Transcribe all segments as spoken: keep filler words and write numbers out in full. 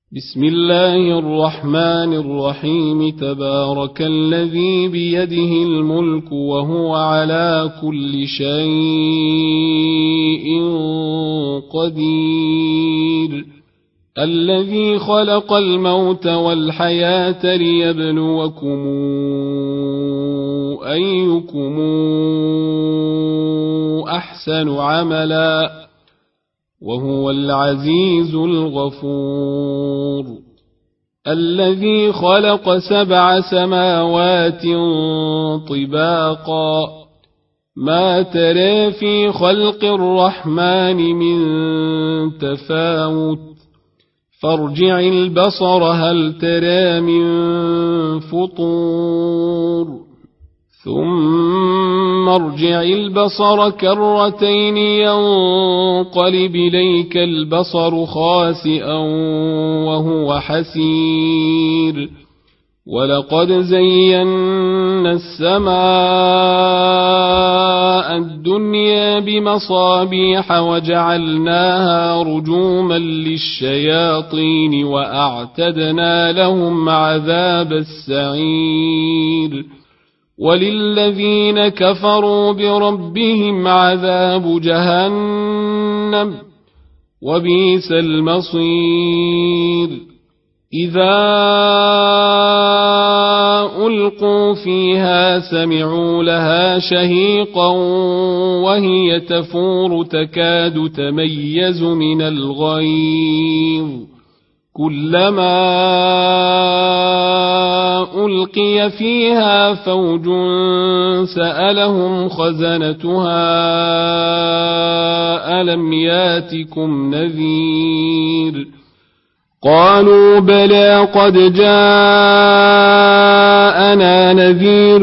بسم الله الرحمن الرحيم. تبارك الذي بيده الملك وهو على كل شيء قدير. الذي خلق الموت والحياة ليبلوكم أيكم أحسن عملا وهو العزيز الغفور. الذي خلق سبع سماوات طباقا ما ترى في خلق الرحمن من تفاوت فارجع البصر هل ترى من فطور ثم ارجع البصر كرتين ينقلب إليك البصر خاسئا وهو حسير. ولقد زينا السماء الدنيا بمصابيح وجعلناها رجوما للشياطين وأعتدنا لهم عذاب السعير. وللذين كفروا بربهم عذاب جهنم وبئس المصير. إذا ألقوا فيها سمعوا لها شهيقا وهي تفور تكاد تميز من الغيظ. كلما ألقي فيها فوج سألهم خزنتها ألم ياتكم نذير. قالوا بلى قد جاءنا نذير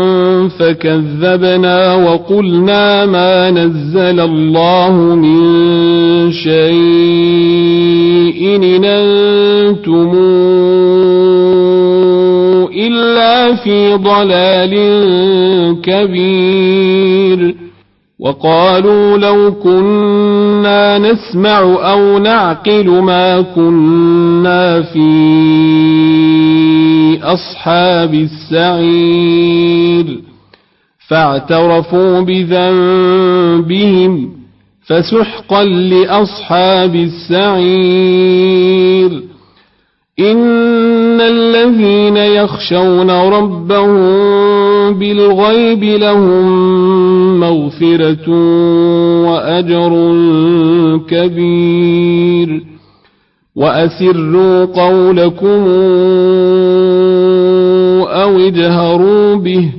فكذبنا وقلنا ما نزل الله من شيء إن أنتم إلا في ضلال كبير. وقالوا لو كنا نسمع أو نعقل ما كنا في أصحاب السعير. فاعترفوا بذنبهم فسحقا لأصحاب السعير. إن الذين يخشون ربهم بالغيب لهم مغفرة وأجر كبير. وأسروا قولكم أو اجهروا به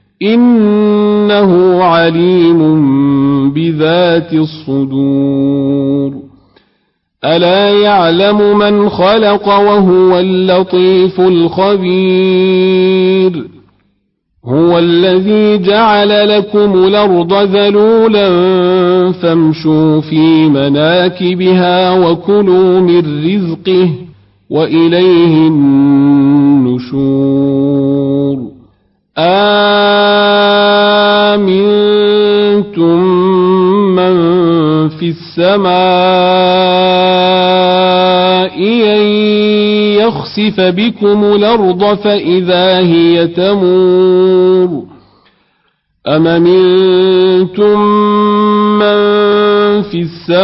إنه عليم بذات الصدور. ألا يعلم من خلق وهو اللطيف الخبير. هو الذي جعل لكم الأرض ذلولا فامشوا في مناكبها وكلوا من رزقه وإليه النشور. آمنتم من في السماء أن يخسف بكم الأرض فإذا هي تمور. أم أمنتم من في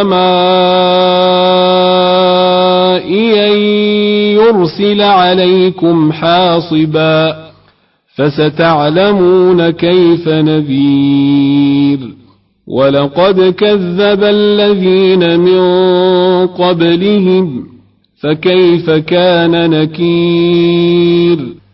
السماء أن يرسل عليكم حاصبا فستعلمون كيف نذير. ولقد كذب الذين من قبلهم فكيف كان نكير.